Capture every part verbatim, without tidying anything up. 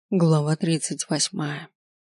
Глава тридцать восьмая.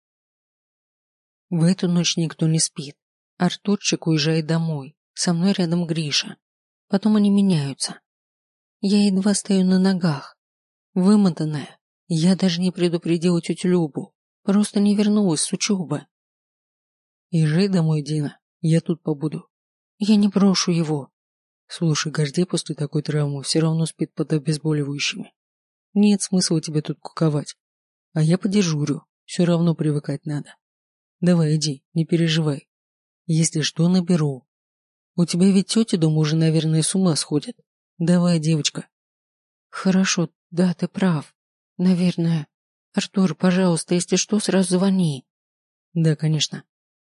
В эту ночь никто не спит. Артурчик уезжает домой. Со мной рядом Гриша. Потом они меняются. Я едва стою на ногах. Вымотанная. Я даже не предупредила тетю Любу. Просто не вернулась с учебы. Езжай домой, Дина. Я тут побуду. Я не брошу его. Слушай, Гордей после такой травмы все равно спит под обезболивающими. Нет смысла тебе тут куковать. А я подежурю, все равно привыкать надо. Давай иди, не переживай. Если что, наберу. У тебя ведь тетя дома уже, наверное, с ума сходит. Давай, девочка. Хорошо, да, ты прав. Наверное. Артур, пожалуйста, если что, сразу звони. Да, конечно.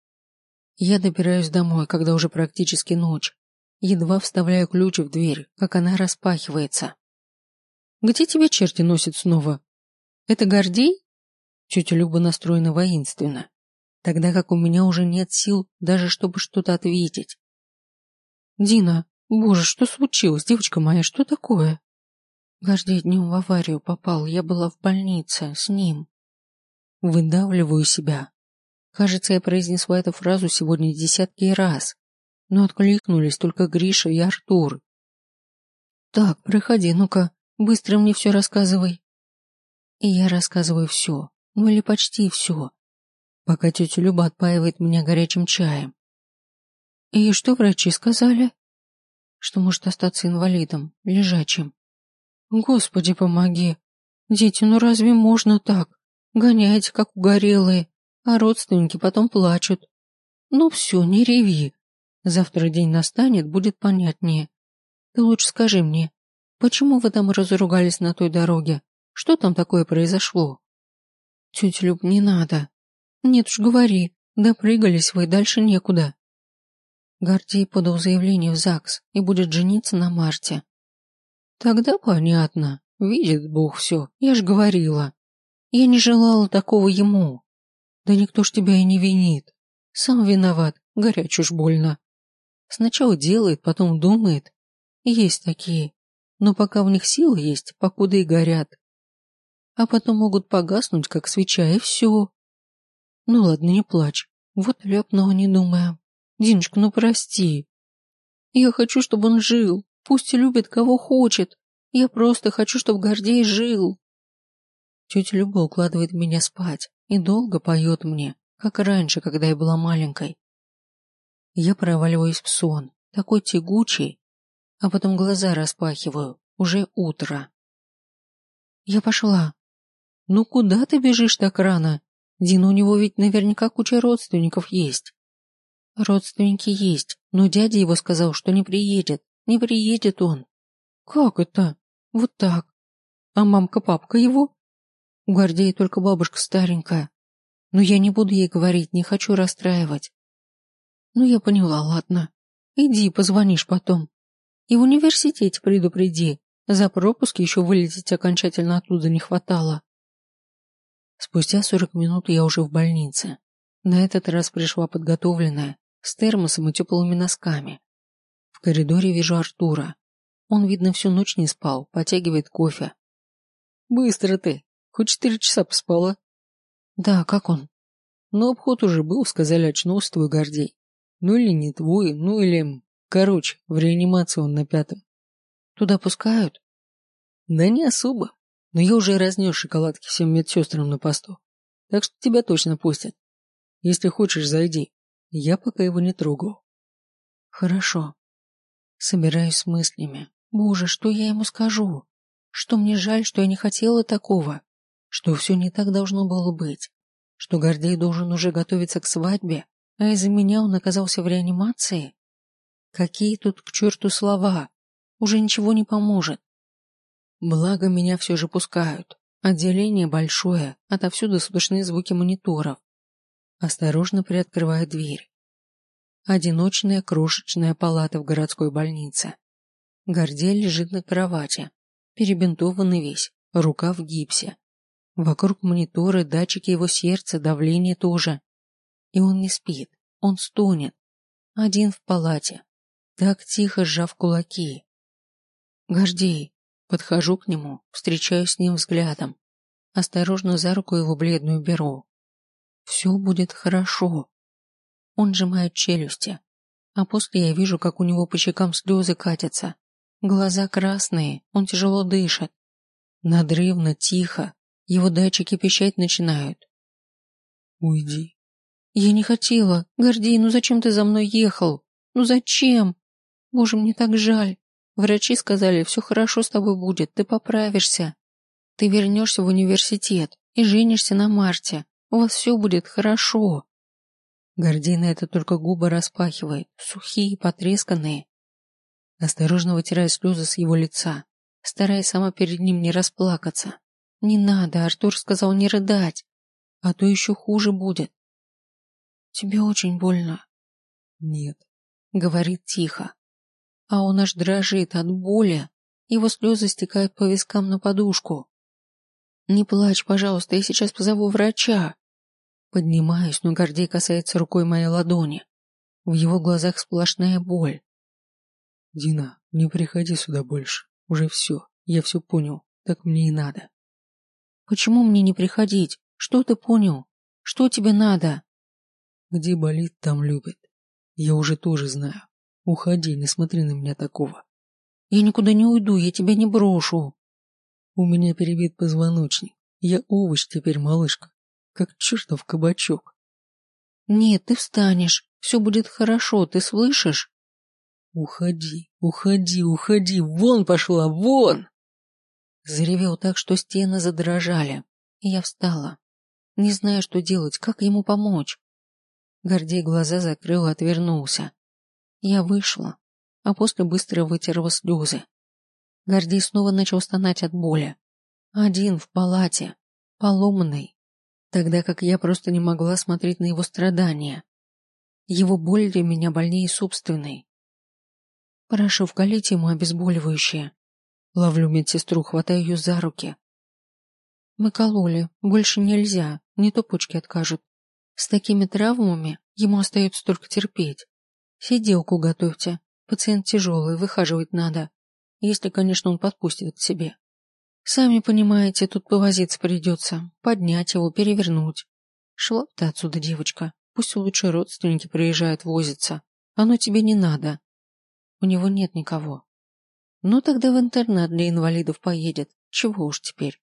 Я добираюсь домой, когда уже практически ночь. Едва вставляю ключ в дверь, как она распахивается. Где тебя черти носят снова? Это Гордей? Тетя Люба настроена воинственно, тогда как у меня уже нет сил даже чтобы что-то ответить. Дина, боже, что случилось, девочка моя, что такое? Гордей днем в аварию попал, я была в больнице с ним. Выдавливаю себя. Кажется, я произнесла эту фразу сегодня десятки раз, но откликнулись только Гриша и Артур. Так, проходи, ну-ка, быстро мне все рассказывай. И я рассказываю все, ну или почти все, пока тетя Люба отпаивает меня горячим чаем. И что врачи сказали? Что может остаться инвалидом, лежачим. Господи, помоги. Дети, ну разве можно так? Гоняете, как угорелые, а родственники потом плачут. Ну все, не реви. Завтра день настанет, будет понятнее. Ты лучше скажи мне, почему вы там разругались на той дороге? Что там такое произошло? Тетя Люб, не надо. Нет уж, говори, допрыгались вы, дальше некуда. Гордей подал заявление в ЗАГС и будет жениться на Марте. Тогда понятно, видит Бог все, я ж говорила. Я не желала такого ему. Да никто ж тебя и не винит. Сам виноват, горяч уж больно. Сначала делает, потом думает. Есть такие, но пока в них силы есть, покуда и горят. А потом могут погаснуть, как свеча, и все. Ну ладно, не плачь. Вот ляпнула, не думая. Диночка, ну прости. Я хочу, чтобы он жил. Пусть и любит, кого хочет. Я просто хочу, чтобы Гордей жил. Тетя Люба укладывает меня спать и долго поет мне, как раньше, когда я была маленькой. Я проваливаюсь в сон, такой тягучий, а потом глаза распахиваю. Уже утро. Я пошла. Ну куда ты бежишь так рано? Дина, у него ведь наверняка куча родственников есть. Родственники есть, но дядя его сказал, что не приедет. Не приедет он. Как это? Вот так. А мамка-папка его? У Гордея только бабушка старенькая. Но я не буду ей говорить, не хочу расстраивать. Ну я поняла, ладно. Иди, позвонишь потом. И в университете предупреди. За пропуск еще вылететь окончательно оттуда не хватало. Спустя сорок минут я уже в больнице. На этот раз пришла подготовленная, с термосом и теплыми носками. В коридоре вижу Артура. Он, видно, всю ночь не спал, потягивает кофе. Быстро ты. Хоть четыре часа поспала. Да, как он? Ну, обход уже был, сказали, очнулся твой Гордей. Ну или не твой, ну или... Короче, в реанимации он на пятом. Туда пускают? Да не особо. Но я уже разнес шоколадки всем медсестрам на посту. Так что тебя точно пустят. Если хочешь, зайди. Я пока его не трогал. Хорошо. Собираюсь с мыслями. Боже, что я ему скажу? Что мне жаль, что я не хотела такого? Что все не так должно было быть? Что Гордей должен уже готовиться к свадьбе, а из-за меня он оказался в реанимации? Какие тут к черту слова? Уже ничего не поможет. Благо меня все же пускают. Отделение большое, отовсюду слышны звуки мониторов. Осторожно приоткрываю дверь. Одиночная крошечная палата в городской больнице. Гордей лежит на кровати, перебинтованный весь, рука в гипсе. Вокруг мониторы, датчики его сердца, давление тоже. И он не спит, он стонет. Один в палате, так тихо сжав кулаки. Гордей. Подхожу к нему, встречаюсь с ним взглядом. Осторожно за руку его бледную беру. Все будет хорошо. Он сжимает челюсти, а после я вижу, как у него по щекам слезы катятся. Глаза красные, он тяжело дышит. Надрывно, тихо, его датчики пищать начинают. Уйди. Я не хотела. Гордей, ну зачем ты за мной ехал? Ну зачем? Боже, мне так жаль. Врачи сказали, все хорошо с тобой будет, ты поправишься. Ты вернешься в университет и женишься на Марте. У вас все будет хорошо. Гордей на это только губы распахивает, сухие, потресканные. Осторожно вытирая слезы с его лица, стараясь сама перед ним не расплакаться. Не надо, Артур сказал не рыдать, а то еще хуже будет. Тебе очень больно? Нет, говорит тихо. А он аж дрожит от боли, его слезы стекают по вискам на подушку. Не плачь, пожалуйста, я сейчас позову врача. Поднимаюсь, но Гордей касается рукой моей ладони. В его глазах сплошная боль. Дина, не приходи сюда больше. Уже все, я все понял, так мне и надо. Почему мне не приходить? Что ты понял? Что тебе надо? Где болит, там любят. Я уже тоже знаю. Уходи, не смотри на меня такого. Я никуда не уйду, я тебя не брошу. У меня перебит позвоночник. Я овощ теперь, малышка. Как чертов кабачок. Нет, ты встанешь. Все будет хорошо, ты слышишь? Уходи, уходи, уходи. Вон пошла, вон! Заревел так, что стены задрожали. И я встала. Не зная, что делать, как ему помочь. Гордей глаза закрыл и отвернулся. Я вышла, а после быстро вытерла слезы. Гордей снова начал стонать от боли. Один в палате, поломанный, тогда как я просто не могла смотреть на его страдания. Его боль для меня больнее собственной. Прошу, вкалите ему обезболивающее. Ловлю медсестру, хватаю ее за руки. Мы кололи, больше нельзя, не то почки откажут. С такими травмами ему остается только терпеть. Сиделку готовьте, пациент тяжелый, выхаживать надо, если, конечно, он подпустит к себе. Сами понимаете, тут повозиться придется, поднять его, перевернуть. Шла ты отсюда, девочка, пусть лучше родственники приезжают возиться, оно тебе не надо. У него нет никого. Ну тогда в интернат для инвалидов поедет, чего уж теперь.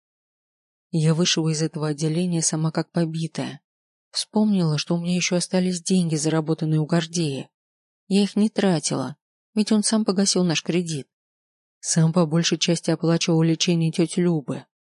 Я вышла из этого отделения сама как побитая. Вспомнила, что у меня еще остались деньги, заработанные у Гордея. Я их не тратила, ведь он сам погасил наш кредит. Сам по большей части оплачивал лечение тети Любы.